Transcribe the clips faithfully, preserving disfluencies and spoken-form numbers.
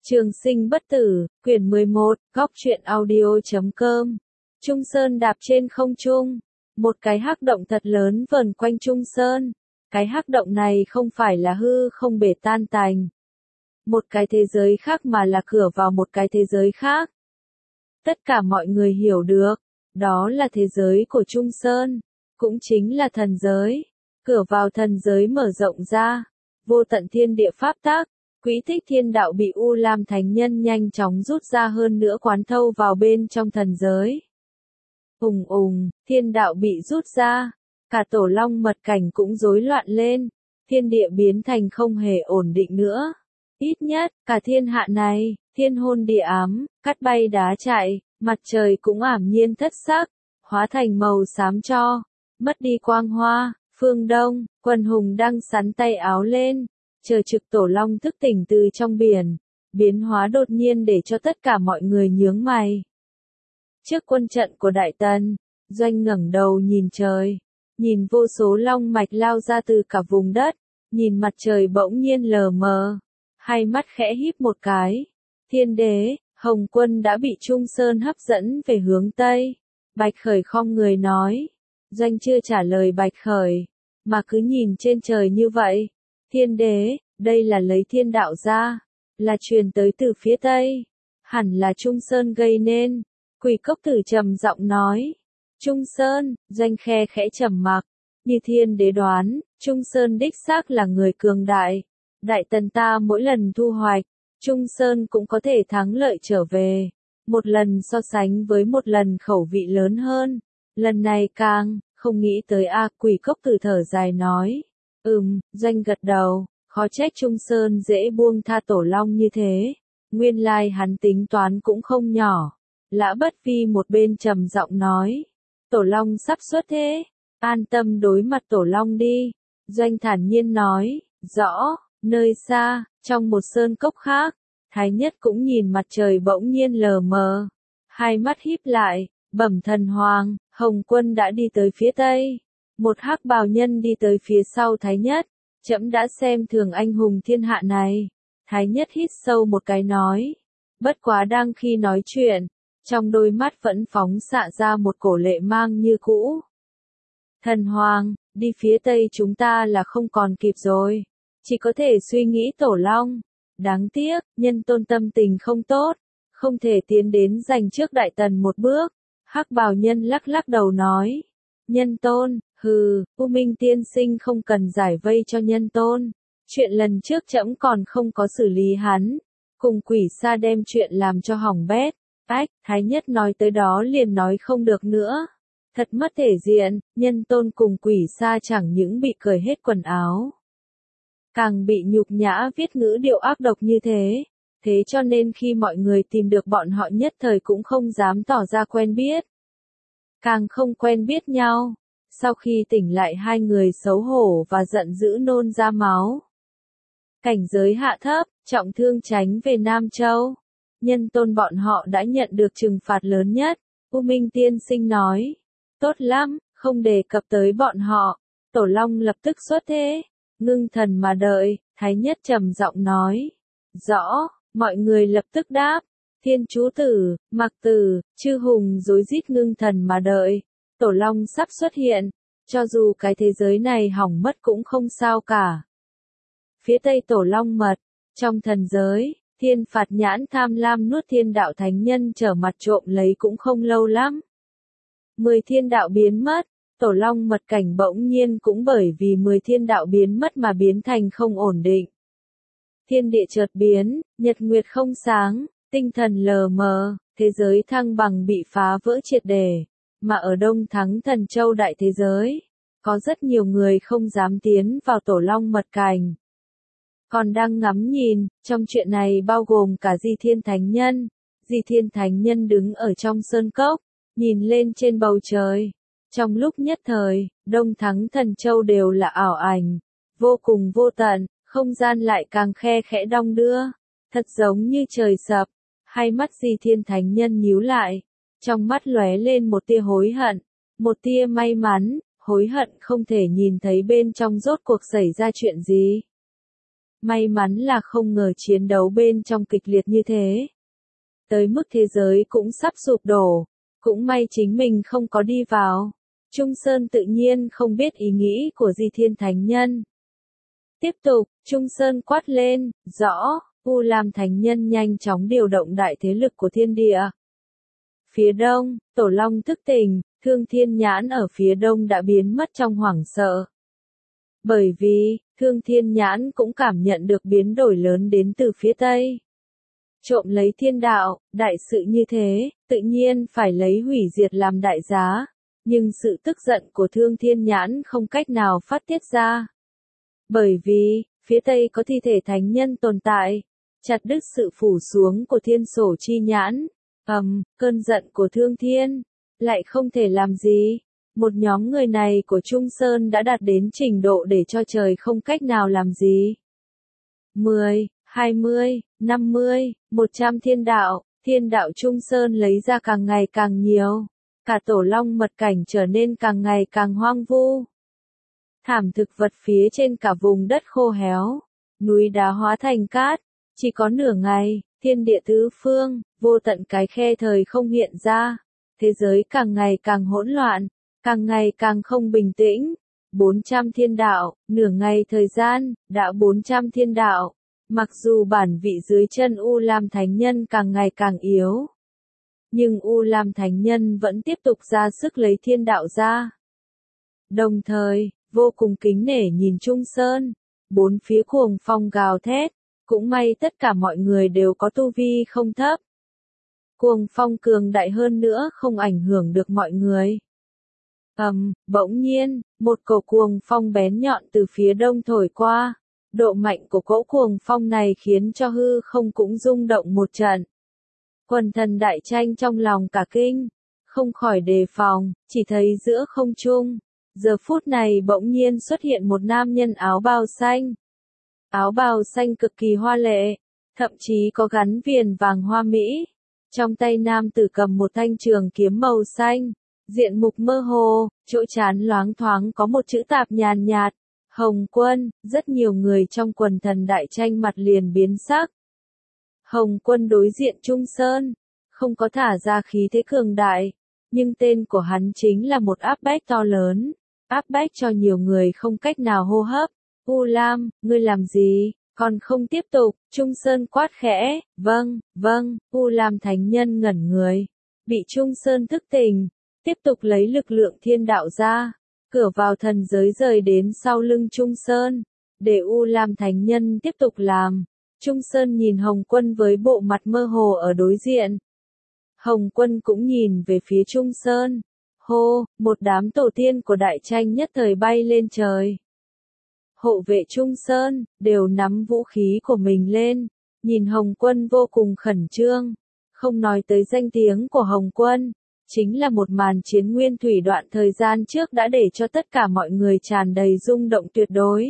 Trường sinh bất tử, quyển mười một, góc truyện audio chấm com. Trung Sơn đạp trên không trung. Một cái hắc động thật lớn vờn quanh Trung Sơn. Cái hắc động này không phải là hư không bể tan tành. Một cái thế giới khác mà là cửa vào một cái thế giới khác. Tất cả mọi người hiểu được, đó là thế giới của Trung Sơn, cũng chính là thần giới. Cửa vào thần giới mở rộng ra, vô tận thiên địa pháp tắc. Quỹ tích thiên đạo bị U Lam Thánh Nhân nhanh chóng rút ra hơn nữa quán thâu vào bên trong thần giới. Ùng ùng, thiên đạo bị rút ra, cả tổ long mật cảnh cũng rối loạn lên, thiên địa biến thành không hề ổn định nữa. Ít nhất, cả thiên hạ này, thiên hôn địa ám, cắt bay đá chạy, mặt trời cũng ảm nhiên thất sắc, hóa thành màu xám cho, mất đi quang hoa. Phương Đông, Quần Hùng đang sắn tay áo lên, chờ trực tổ long thức tỉnh từ trong biển, biến hóa đột nhiên để cho tất cả mọi người nhướng mày. Trước quân trận của Đại Tần, Doanh ngẩng đầu nhìn trời, nhìn vô số long mạch lao ra từ cả vùng đất, nhìn mặt trời bỗng nhiên lờ mờ, hai mắt khẽ híp một cái. Thiên đế, Hồng Quân đã bị Trung Sơn hấp dẫn về hướng Tây. Bạch Khởi khom người nói. Doanh chưa trả lời Bạch Khởi, mà cứ nhìn trên trời như vậy. Thiên đế, đây là lấy thiên đạo ra, là truyền tới từ phía Tây, hẳn là Trung Sơn gây nên. Quỷ Cốc Tử trầm giọng nói. Trung Sơn, Doanh khe khẽ trầm mặc, như thiên đế đoán, Trung Sơn đích xác là người cường đại. Đại Tần ta mỗi lần thu hoạch, Trung Sơn cũng có thể thắng lợi trở về, một lần so sánh với một lần khẩu vị lớn hơn, lần này càng, không nghĩ tới a. Quỷ Cốc Tử thở dài nói. Ừm, Doanh gật đầu, khó trách Trung Sơn dễ buông tha tổ long như thế, nguyên lai hắn tính toán cũng không nhỏ. Lã Bất Vi một bên trầm giọng nói, tổ long sắp xuất thế, an tâm đối mặt tổ long đi. Doanh thản nhiên nói, rõ. Nơi xa, trong một sơn cốc khác, Thái Nhất cũng nhìn mặt trời bỗng nhiên lờ mờ, hai mắt híp lại. Bẩm thần hoàng, Hồng Quân đã đi tới phía Tây. Một hắc bào nhân đi tới phía sau Thái Nhất. Trẫm đã xem thường anh hùng thiên hạ này. Thái Nhất hít sâu một cái nói. Bất quá đang khi nói chuyện, trong đôi mắt vẫn phóng xạ ra một cổ lệ mang như cũ. Thần hoàng, đi phía Tây chúng ta là không còn kịp rồi. Chỉ có thể suy nghĩ tổ long. Đáng tiếc, nhân tôn tâm tình không tốt, không thể tiến đến giành trước Đại Tần một bước. Hắc bào nhân lắc lắc đầu nói. Nhân tôn, hừ, U Minh tiên sinh không cần giải vây cho nhân tôn. Chuyện lần trước trẫm còn không có xử lý hắn. Cùng Quỷ Sa đem chuyện làm cho hỏng bét. Ách, Thái Nhất nói tới đó liền nói không được nữa. Thật mất thể diện, nhân tôn cùng Quỷ Sa chẳng những bị cởi hết quần áo, càng bị nhục nhã viết ngữ điệu ác độc như thế. Thế cho nên khi mọi người tìm được bọn họ nhất thời cũng không dám tỏ ra quen biết. Càng không quen biết nhau. Sau khi tỉnh lại hai người xấu hổ và giận dữ nôn ra máu. Cảnh giới hạ thấp, trọng thương tránh về Nam Châu. Nhân tôn bọn họ đã nhận được trừng phạt lớn nhất. U Minh tiên sinh nói. Tốt lắm, không đề cập tới bọn họ. Tổ long lập tức xuất thế. Ngưng thần mà đợi, Thái Nhất trầm giọng nói. Rõ. Mọi người lập tức đáp. Thiên Chú Tử, Mạc Tử, Chư Hùng rối rít ngưng thần mà đợi. Tổ long sắp xuất hiện. Cho dù cái thế giới này hỏng mất cũng không sao cả. Phía Tây tổ long mật. Trong thần giới, thiên phạt nhãn tham lam nuốt thiên đạo thánh nhân trở mặt trộm lấy cũng không lâu lắm. Mười thiên đạo biến mất. Tổ long mật cảnh bỗng nhiên cũng bởi vì mười thiên đạo biến mất mà biến thành không ổn định. Thiên địa chợt biến, nhật nguyệt không sáng, tinh thần lờ mờ, thế giới thăng bằng bị phá vỡ triệt để, mà ở Đông Thắng Thần Châu đại thế giới, có rất nhiều người không dám tiến vào tổ long mật cảnh. Còn đang ngắm nhìn, trong chuyện này bao gồm cả Di Thiên Thánh Nhân. Di Thiên Thánh Nhân đứng ở trong sơn cốc, nhìn lên trên bầu trời. Trong lúc nhất thời, Đông Thắng Thần Châu đều là ảo ảnh, vô cùng vô tận. Không gian lại càng khe khẽ đong đưa, thật giống như trời sập. Hai mắt Di Thiên Thánh Nhân nhíu lại, trong mắt lóe lên một tia hối hận, một tia may mắn, hối hận không thể nhìn thấy bên trong rốt cuộc xảy ra chuyện gì. May mắn là không ngờ chiến đấu bên trong kịch liệt như thế. Tới mức thế giới cũng sắp sụp đổ. Cũng may chính mình không có đi vào. Trung Sơn tự nhiên không biết ý nghĩ của Di Thiên Thánh Nhân. Tiếp tục, Trung Sơn quát lên, rõ, U Lam Thánh Nhân nhanh chóng điều động đại thế lực của thiên địa. Phía đông, Tổ Long thức tỉnh, Thương Thiên Nhãn ở phía đông đã biến mất trong hoảng sợ. Bởi vì, Thương Thiên Nhãn cũng cảm nhận được biến đổi lớn đến từ phía tây. Trộm lấy thiên đạo, đại sự như thế, tự nhiên phải lấy hủy diệt làm đại giá. Nhưng sự tức giận của Thương Thiên Nhãn không cách nào phát tiết ra. Bởi vì, phía tây có thi thể thánh nhân tồn tại, chặt đứt sự phủ xuống của thiên sổ chi nhãn. Ầm, um, cơn giận của Thương Thiên, lại không thể làm gì. Một nhóm người này của Trung Sơn đã đạt đến trình độ để cho trời không cách nào làm gì. mười, hai mươi, năm mươi, một trăm thiên đạo, thiên đạo Trung Sơn lấy ra càng ngày càng nhiều. Cả Tổ Long mật cảnh trở nên càng ngày càng hoang vu. Thảm thực vật phía trên cả vùng đất khô héo, núi đá hóa thành cát, chỉ có nửa ngày, thiên địa tứ phương, vô tận cái khe thời không hiện ra, thế giới càng ngày càng hỗn loạn, càng ngày càng không bình tĩnh. bốn trăm thiên đạo, nửa ngày thời gian, đã bốn trăm thiên đạo, mặc dù bản vị dưới chân U Lam Thánh Nhân càng ngày càng yếu. Nhưng U Lam Thánh Nhân vẫn tiếp tục ra sức lấy thiên đạo ra. Đồng thời, vô cùng kính nể nhìn Trung Sơn, bốn phía cuồng phong gào thét, cũng may tất cả mọi người đều có tu vi không thấp. Cuồng phong cường đại hơn nữa không ảnh hưởng được mọi người. Ầm, um, bỗng nhiên, một cổ cuồng phong bén nhọn từ phía đông thổi qua. Độ mạnh của cỗ cuồng phong này khiến cho hư không cũng rung động một trận. Quần thần đại tranh trong lòng cả kinh, không khỏi đề phòng, chỉ thấy giữa không trung, giờ phút này bỗng nhiên xuất hiện một nam nhân áo bào xanh. Áo bào xanh cực kỳ hoa lệ, thậm chí có gắn viền vàng hoa mỹ. Trong tay nam tử cầm một thanh trường kiếm màu xanh, diện mục mơ hồ, chỗ trán loáng thoáng có một chữ tạp nhàn nhạt, Hồng Quân. Rất nhiều người trong quần thần đại tranh mặt liền biến sắc. Hồng Quân đối diện Trung Sơn, không có thả ra khí thế cường đại, nhưng tên của hắn chính là một áp bách to lớn, áp bách cho nhiều người không cách nào hô hấp. U Lam, ngươi làm gì, còn không tiếp tục, Trung Sơn quát khẽ, vâng, vâng, U Lam Thánh Nhân ngẩn người, bị Trung Sơn thức tỉnh, tiếp tục lấy lực lượng thiên đạo ra, cửa vào thần giới rời đến sau lưng Trung Sơn, để U Lam Thánh Nhân tiếp tục làm. Trung Sơn nhìn Hồng Quân với bộ mặt mơ hồ ở đối diện. Hồng Quân cũng nhìn về phía Trung Sơn. Hô, một đám tổ tiên của đại tranh nhất thời bay lên trời. Hộ vệ Trung Sơn, đều nắm vũ khí của mình lên, nhìn Hồng Quân vô cùng khẩn trương. Không nói tới danh tiếng của Hồng Quân, chính là một màn chiến nguyên thủy đoạn thời gian trước đã để cho tất cả mọi người tràn đầy rung động tuyệt đối.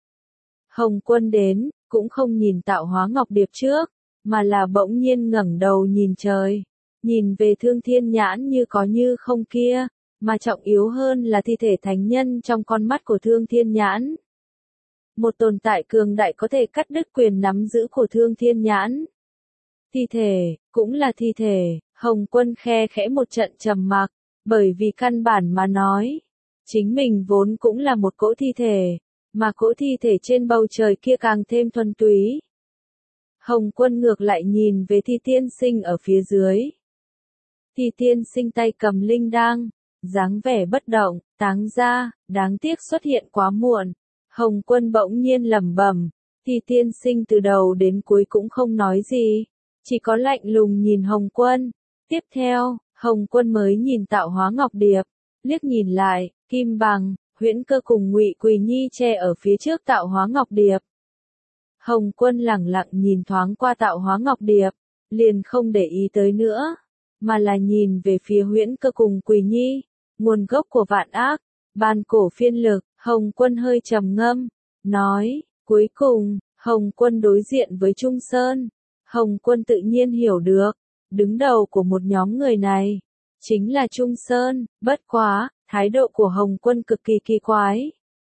Hồng Quân đến, cũng không nhìn Tạo Hóa Ngọc Điệp trước, mà là bỗng nhiên ngẩng đầu nhìn trời, nhìn về Thương Thiên Nhãn như có như không kia, mà trọng yếu hơn là thi thể thánh nhân trong con mắt của Thương Thiên Nhãn. Một tồn tại cường đại có thể cắt đứt quyền nắm giữ của Thương Thiên Nhãn. Thi thể, cũng là thi thể, Hồng Quân khe khẽ một trận trầm mặc, bởi vì căn bản mà nói, chính mình vốn cũng là một cỗ thi thể, mà cỗ thi thể trên bầu trời kia càng thêm thuần túy. Hồng Quân ngược lại nhìn về Thi Tiên Sinh ở phía dưới. Thi Tiên Sinh tay cầm linh đăng, dáng vẻ bất động, táng ra, đáng tiếc xuất hiện quá muộn. Hồng Quân bỗng nhiên lẩm bẩm, Thi Tiên Sinh từ đầu đến cuối cũng không nói gì, chỉ có lạnh lùng nhìn Hồng Quân. Tiếp theo, Hồng Quân mới nhìn Tạo Hóa Ngọc Điệp, liếc nhìn lại, Kim Bằng, Huyễn Cơ cùng Ngụy Quỳ Nhi che ở phía trước Tạo Hóa Ngọc Điệp. Hồng Quân lẳng lặng nhìn thoáng qua Tạo Hóa Ngọc Điệp, liền không để ý tới nữa, mà là nhìn về phía Huyễn Cơ cùng Quỳ Nhi, nguồn gốc của vạn ác, ban cổ phiên lực. Hồng Quân hơi trầm ngâm, nói, cuối cùng, Hồng Quân đối diện với Trung Sơn. Hồng Quân tự nhiên hiểu được, đứng đầu của một nhóm người này, chính là Trung Sơn, bất quá, thái độ của Hồng Quân cực kỳ kỳ quái.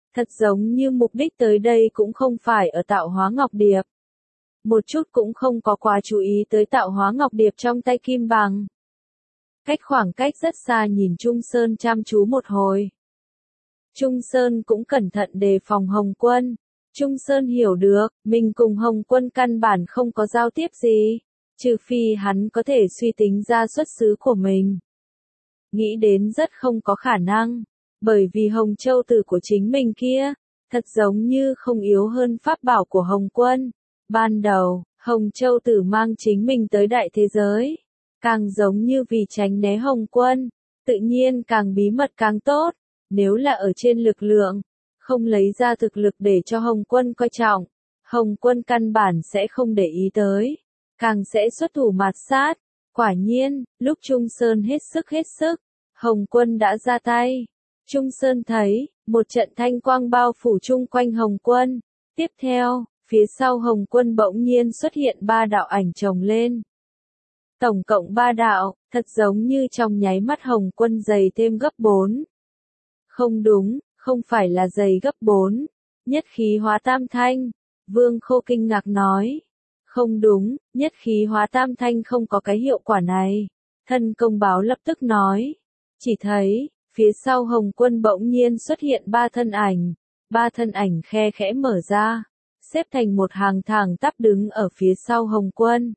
Thật giống như mục đích tới đây cũng không phải ở tạo hóa ngọc điệp. Một chút cũng không có quá chú ý tới tạo hóa ngọc điệp trong tay Kim Bằng. Cách khoảng cách rất xa nhìn Trung Sơn chăm chú một hồi. Trung Sơn cũng cẩn thận đề phòng Hồng Quân. Trung Sơn hiểu được, mình cùng Hồng Quân căn bản không có giao tiếp gì, trừ phi hắn có thể suy tính ra xuất xứ của mình. Nghĩ đến rất không có khả năng, bởi vì Hồng Châu Tử của chính mình kia, thật giống như không yếu hơn pháp bảo của Hồng Quân. Ban đầu, Hồng Châu Tử mang chính mình tới đại thế giới, càng giống như vì tránh né Hồng Quân, tự nhiên càng bí mật càng tốt, nếu là ở trên lực lượng, không lấy ra thực lực để cho Hồng Quân coi trọng, Hồng Quân căn bản sẽ không để ý tới, càng sẽ xuất thủ mạt sát. Quả nhiên, lúc Trung Sơn hết sức hết sức, Hồng Quân đã ra tay. Trung Sơn thấy, một trận thanh quang bao phủ chung quanh Hồng Quân. Tiếp theo, phía sau Hồng Quân bỗng nhiên xuất hiện ba đạo ảnh chồng lên. Tổng cộng ba đạo, thật giống như trong nháy mắt Hồng Quân dày thêm gấp bốn. Không đúng, không phải là dày gấp bốn. Nhất khí hóa tam thanh. Vương Khô kinh ngạc nói. Không đúng, nhất khí hóa tam thanh không có cái hiệu quả này. Thân công báo lập tức nói. Chỉ thấy, phía sau Hồng Quân bỗng nhiên xuất hiện ba thân ảnh. Ba thân ảnh khe khẽ mở ra, xếp thành một hàng thẳng tắp đứng ở phía sau Hồng Quân.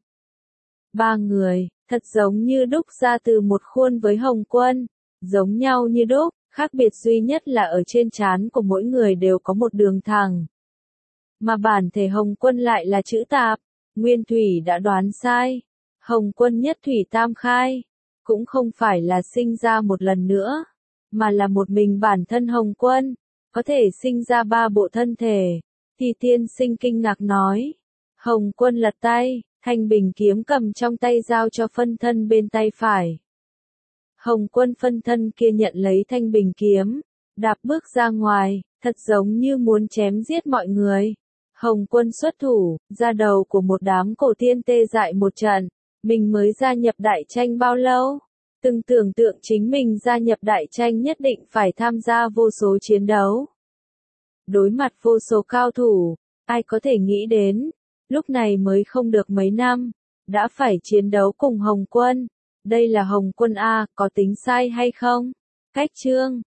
Ba người, thật giống như đúc ra từ một khuôn với Hồng Quân, giống nhau như đúc, khác biệt duy nhất là ở trên trán của mỗi người đều có một đường thẳng. Mà bản thể Hồng Quân lại là chữ tạp, Nguyên Thủy đã đoán sai. Hồng Quân nhất thủy tam khai, cũng không phải là sinh ra một lần nữa, mà là một mình bản thân Hồng Quân, có thể sinh ra ba bộ thân thể. Thì tiên sinh kinh ngạc nói. Hồng Quân lật tay, thanh bình kiếm cầm trong tay giao cho phân thân bên tay phải. Hồng Quân phân thân kia nhận lấy thanh bình kiếm, đạp bước ra ngoài, thật giống như muốn chém giết mọi người. Hồng Quân xuất thủ, ra đầu của một đám cổ tiên tê dại một trận. Mình mới gia nhập đại tranh bao lâu? Từng tưởng tượng chính mình gia nhập đại tranh nhất định phải tham gia vô số chiến đấu. Đối mặt vô số cao thủ, ai có thể nghĩ đến, lúc này mới không được mấy năm, đã phải chiến đấu cùng Hồng Quân. Đây là Hồng Quân A, có tính sai hay không? Cách chương